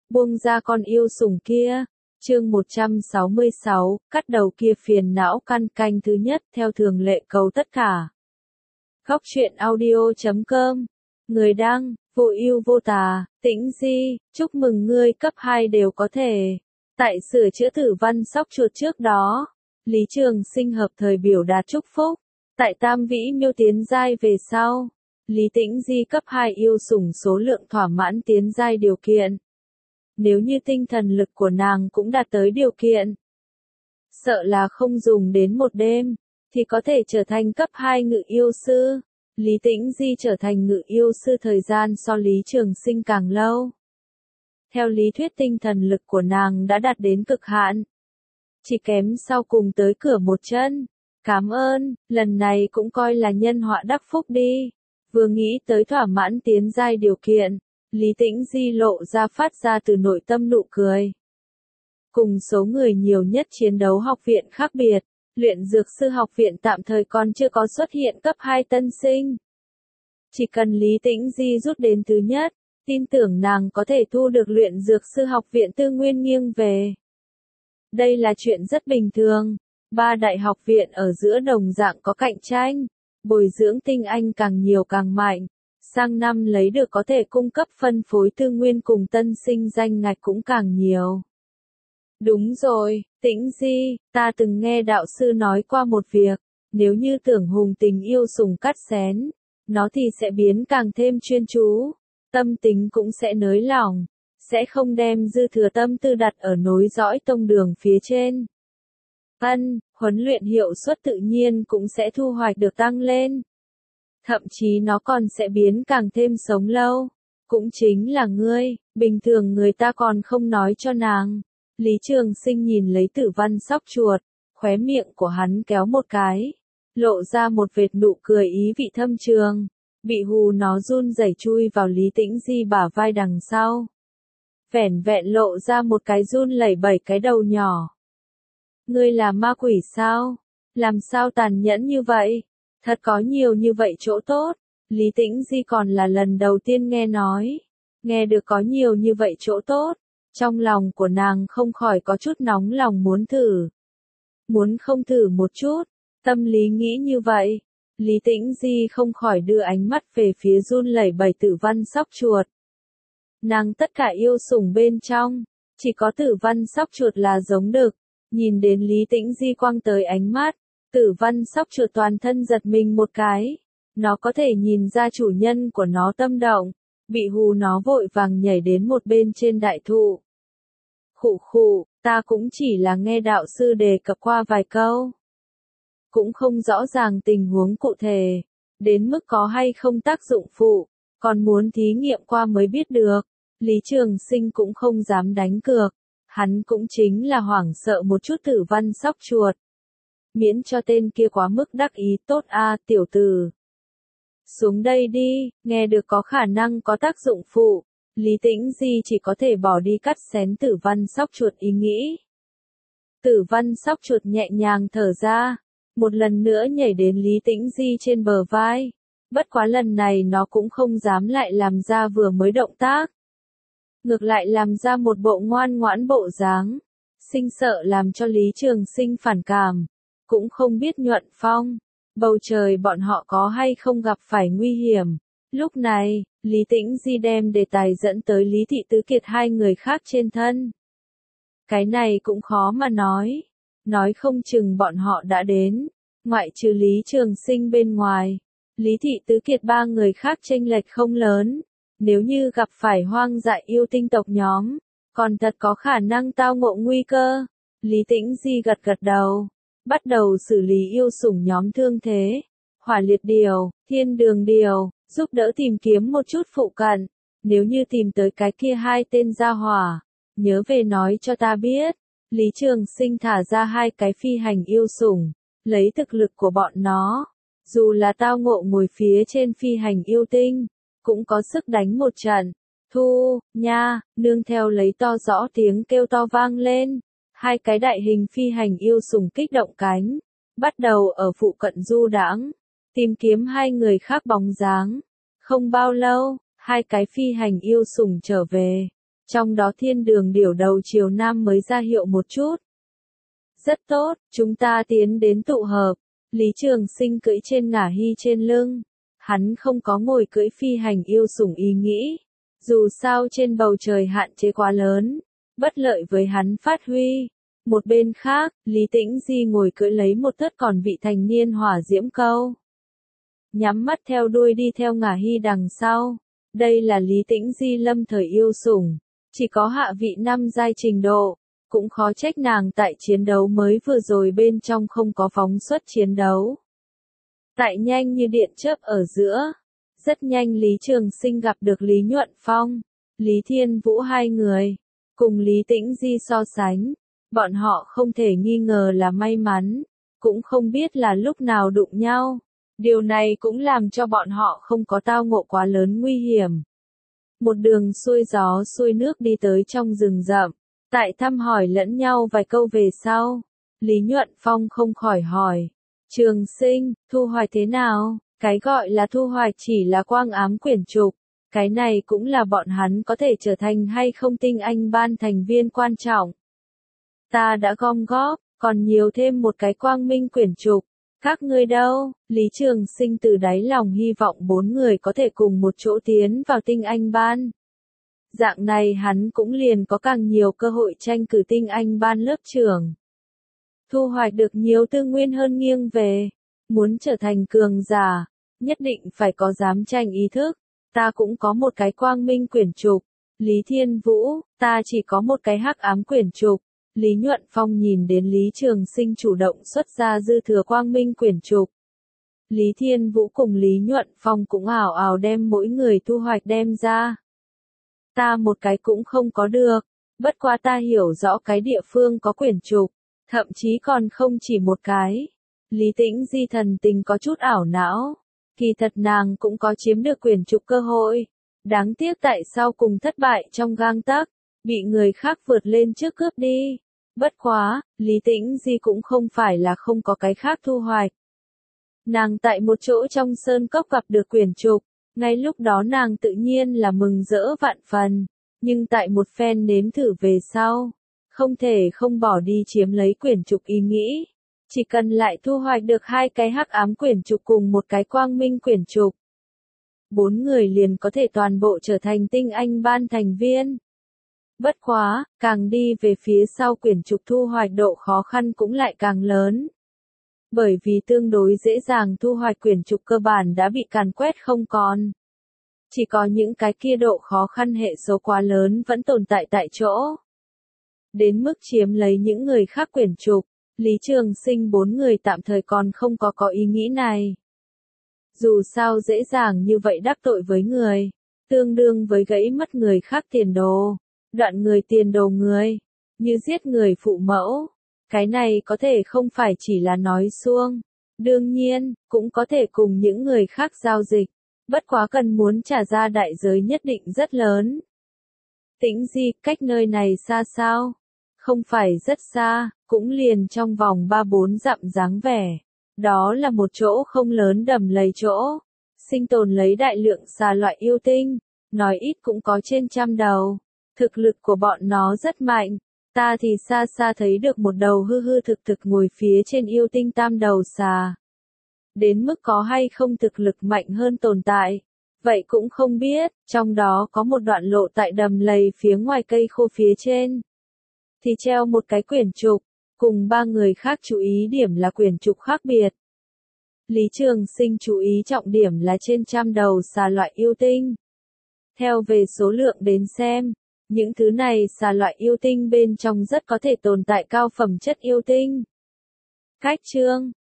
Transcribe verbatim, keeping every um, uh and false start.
buông ra con yêu sủng kia. Chương một trăm sáu mươi sáu, cắt đầu kia phiền não căn canh thứ nhất theo thường lệ cầu tất cả. Góc truyện audio chấm com. Người đăng, vô ưu vô tà, Tĩnh Di, chúc mừng ngươi cấp hai đều có thể. Tại sửa chữa tử văn sóc chuột trước đó, Lý Trường Sinh hợp thời biểu đạt chúc phúc. Tại tam vĩ miêu tiến giai về sau, Lý Tĩnh Di cấp hai yêu sủng số lượng thỏa mãn tiến giai điều kiện. Nếu như tinh thần lực của nàng cũng đạt tới điều kiện, sợ là không dùng đến một đêm, thì có thể trở thành cấp hai ngự yêu sư. Lý Tĩnh Di trở thành ngự yêu sư thời gian so Lý Trường Sinh càng lâu. Theo lý thuyết tinh thần lực của nàng đã đạt đến cực hạn. Chỉ kém sau cùng tới cửa một chân. Cảm ơn, lần này cũng coi là nhân họa đắc phúc đi. Vừa nghĩ tới thỏa mãn tiến giai điều kiện, Lý Tĩnh Di lộ ra phát ra từ nội tâm nụ cười. Cùng số người nhiều nhất chiến đấu học viện khác biệt, luyện dược sư học viện tạm thời còn chưa có xuất hiện cấp hai tân sinh. Chỉ cần Lý Tĩnh Di rút đến thứ nhất, tin tưởng nàng có thể thu được luyện dược sư học viện tư nguyên nghiêng về. Đây là chuyện rất bình thường, ba đại học viện ở giữa đồng dạng có cạnh tranh, bồi dưỡng tinh anh càng nhiều càng mạnh. Sang năm lấy được có thể cung cấp phân phối tư nguyên cùng tân sinh danh ngạch cũng càng nhiều. Đúng rồi, Tĩnh Di, ta từng nghe đạo sư nói qua một việc, nếu như tưởng hùng tình yêu sủng cắt xén, nó thì sẽ biến càng thêm chuyên chú, tâm tính cũng sẽ nới lỏng, sẽ không đem dư thừa tâm tư đặt ở nối dõi tông đường phía trên. Ân, huấn luyện hiệu suất tự nhiên cũng sẽ thu hoạch được tăng lên. Thậm chí nó còn sẽ biến càng thêm sống lâu. Cũng chính là ngươi, bình thường người ta còn không nói cho nàng. Lý Trường Sinh nhìn lấy tử văn sóc chuột, khóe miệng của hắn kéo một cái, lộ ra một vệt nụ cười ý vị thâm trường, bị hù nó run rẩy chui vào Lý Tĩnh Di bả vai đằng sau. Vẻn vẹn lộ ra một cái run lẩy bẩy cái đầu nhỏ. Ngươi là ma quỷ sao? Làm sao tàn nhẫn như vậy? Thật có nhiều như vậy chỗ tốt, Lý Tĩnh Di còn là lần đầu tiên nghe nói, nghe được có nhiều như vậy chỗ tốt, trong lòng của nàng không khỏi có chút nóng lòng muốn thử. Muốn không thử một chút, tâm lý nghĩ như vậy, Lý Tĩnh Di không khỏi đưa ánh mắt về phía run lẩy bẩy tử văn sóc chuột. Nàng tất cả yêu sủng bên trong, chỉ có tử văn sóc chuột là giống đực, nhìn đến Lý Tĩnh Di quăng tới ánh mắt. Tử văn sóc chuột toàn thân giật mình một cái, nó có thể nhìn ra chủ nhân của nó tâm động, bị hù nó vội vàng nhảy đến một bên trên đại thụ. Khụ khụ, ta cũng chỉ là nghe đạo sư đề cập qua vài câu. Cũng không rõ ràng tình huống cụ thể, đến mức có hay không tác dụng phụ, còn muốn thí nghiệm qua mới biết được. Lý Trường Sinh cũng không dám đánh cược, hắn cũng chính là hoảng sợ một chút tử văn sóc chuột. Miễn cho tên kia quá mức đắc ý tốt a tiểu tử. Xuống đây đi, nghe được có khả năng có tác dụng phụ, Lý Tĩnh Di chỉ có thể bỏ đi cắt xén tử văn sóc chuột ý nghĩ. Tử văn sóc chuột nhẹ nhàng thở ra, một lần nữa nhảy đến Lý Tĩnh Di trên bờ vai, bất quá lần này nó cũng không dám lại làm ra vừa mới động tác. Ngược lại làm ra một bộ ngoan ngoãn bộ dáng, sinh sợ làm cho Lý Trường Sinh phản cảm. Cũng không biết nhuận phong, bầu trời bọn họ có hay không gặp phải nguy hiểm. Lúc này, Lý Tĩnh Di đem đề tài dẫn tới Lý Thị Tứ Kiệt hai người khác trên thân. Cái này cũng khó mà nói, nói không chừng bọn họ đã đến, ngoại trừ Lý Trường Sinh bên ngoài, Lý Thị Tứ Kiệt ba người khác chênh lệch không lớn, nếu như gặp phải hoang dại yêu tinh tộc nhóm, còn thật có khả năng tao ngộ nguy cơ. Lý Tĩnh Di gật gật đầu. Bắt đầu xử lý yêu sủng nhóm thương thế, hỏa liệt điều, thiên đường điều, giúp đỡ tìm kiếm một chút phụ cận, nếu như tìm tới cái kia hai tên gia hỏa, nhớ về nói cho ta biết. Lý Trường Sinh thả ra hai cái phi hành yêu sủng, lấy thực lực của bọn nó, dù là tao ngộ ngồi phía trên phi hành yêu tinh, cũng có sức đánh một trận. Thu, nha, nương theo lấy to rõ tiếng kêu to vang lên. Hai cái đại hình phi hành yêu sủng kích động cánh, bắt đầu ở phụ cận du đãng, tìm kiếm hai người khác bóng dáng. Không bao lâu, hai cái phi hành yêu sủng trở về. Trong đó thiên đường điểu đầu chiều nam mới ra hiệu một chút. Rất tốt, chúng ta tiến đến tụ hợp. Lý Trường Sinh cưỡi trên ngả hy trên lưng. Hắn không có ngồi cưỡi phi hành yêu sủng ý nghĩ. Dù sao trên bầu trời hạn chế quá lớn, bất lợi với hắn phát huy. Một bên khác, Lý Tĩnh Di ngồi cưỡi lấy một thất còn vị thành niên hỏa diễm câu. Nhắm mắt theo đuôi đi theo ngả hy đằng sau. Đây là Lý Tĩnh Di lâm thời yêu sủng. Chỉ có hạ vị năm giai trình độ. Cũng khó trách nàng tại chiến đấu mới vừa rồi bên trong không có phóng xuất chiến đấu. Tại nhanh như điện chớp ở giữa. Rất nhanh Lý Trường Sinh gặp được Lý Nhuận Phong, Lý Thiên Vũ hai người. Cùng Lý Tĩnh Di so sánh. Bọn họ không thể nghi ngờ là may mắn. Cũng không biết là lúc nào đụng nhau. Điều này cũng làm cho bọn họ không có tao ngộ quá lớn nguy hiểm. Một đường xuôi gió xuôi nước đi tới trong rừng rậm. Tại thăm hỏi lẫn nhau vài câu về sau, Lý Nhuận Phong không khỏi hỏi. Trường Sinh, thu hoạch thế nào? Cái gọi là thu hoạch chỉ là quang ám quyển trục. Cái này cũng là bọn hắn có thể trở thành hay không tinh anh ban thành viên quan trọng. Ta đã gom góp, còn nhiều thêm một cái quang minh quyển trục. Các ngươi đâu? Lý Trường Sinh từ đáy lòng hy vọng bốn người có thể cùng một chỗ tiến vào tinh anh ban. Dạng này hắn cũng liền có càng nhiều cơ hội tranh cử tinh anh ban lớp trưởng. Thu hoạch được nhiều tư nguyên hơn nghiêng về. Muốn trở thành cường giả, nhất định phải có dám tranh ý thức. Ta cũng có một cái quang minh quyển trục. Lý Thiên Vũ, ta chỉ có một cái hắc ám quyển trục. Lý Nhuận Phong nhìn đến Lý Trường Sinh chủ động xuất ra dư thừa quang minh quyển trục. Lý Thiên Vũ cùng Lý Nhuận Phong cũng ảo ảo đem mỗi người thu hoạch đem ra. Ta một cái cũng không có được, bất quá ta hiểu rõ cái địa phương có quyển trục, thậm chí còn không chỉ một cái. Lý Tĩnh Di thần tình có chút ảo não, kỳ thật nàng cũng có chiếm được quyển trục cơ hội. Đáng tiếc tại sao cùng thất bại trong gang tấc, bị người khác vượt lên trước cướp đi. Bất quá, Lý Tĩnh Di cũng không phải là không có cái khác thu hoạch. Nàng tại một chỗ trong sơn cốc gặp được quyển trục, ngay lúc đó nàng tự nhiên là mừng rỡ vạn phần, nhưng tại một phen nếm thử về sau, không thể không bỏ đi chiếm lấy quyển trục ý nghĩ. Chỉ cần lại thu hoạch được hai cái hắc ám quyển trục cùng một cái quang minh quyển trục, bốn người liền có thể toàn bộ trở thành tinh anh ban thành viên. Bất quá, càng đi về phía sau quyển trục thu hoạch độ khó khăn cũng lại càng lớn. Bởi vì tương đối dễ dàng thu hoạch quyển trục cơ bản đã bị càn quét không còn. Chỉ có những cái kia độ khó khăn hệ số quá lớn vẫn tồn tại tại chỗ. Đến mức chiếm lấy những người khác quyển trục, Lý Trường Sinh bốn người tạm thời còn không có có ý nghĩ này. Dù sao dễ dàng như vậy đắc tội với người, tương đương với gãy mất người khác tiền đồ, đoạn người tiền đồ người, như giết người phụ mẫu. Cái này có thể không phải chỉ là nói suông. Đương nhiên, cũng có thể cùng những người khác giao dịch. Bất quá cần muốn trả ra đại giới nhất định rất lớn. Tĩnh Di, cách nơi này xa sao? Không phải rất xa, cũng liền trong vòng ba bốn dặm dáng vẻ. Đó là một chỗ không lớn đầm lầy chỗ. Sinh tồn lấy đại lượng xà loại yêu tinh. Nói ít cũng có trên trăm đầu. Thực lực của bọn nó rất mạnh. Ta thì xa xa thấy được một đầu hư hư thực thực ngồi phía trên yêu tinh tam đầu xà. Đến mức có hay không thực lực mạnh hơn tồn tại. Vậy cũng không biết, trong đó có một đoạn lộ tại đầm lầy phía ngoài cây khô phía trên. Thì treo một cái quyển trục, cùng ba người khác chú ý điểm là quyển trục khác biệt. Lý Trường Sinh chú ý trọng điểm là trên trăm đầu xà loại yêu tinh. Theo về số lượng đến xem, những thứ này xà loại yêu tinh bên trong rất có thể tồn tại cao phẩm chất yêu tinh. Cách chương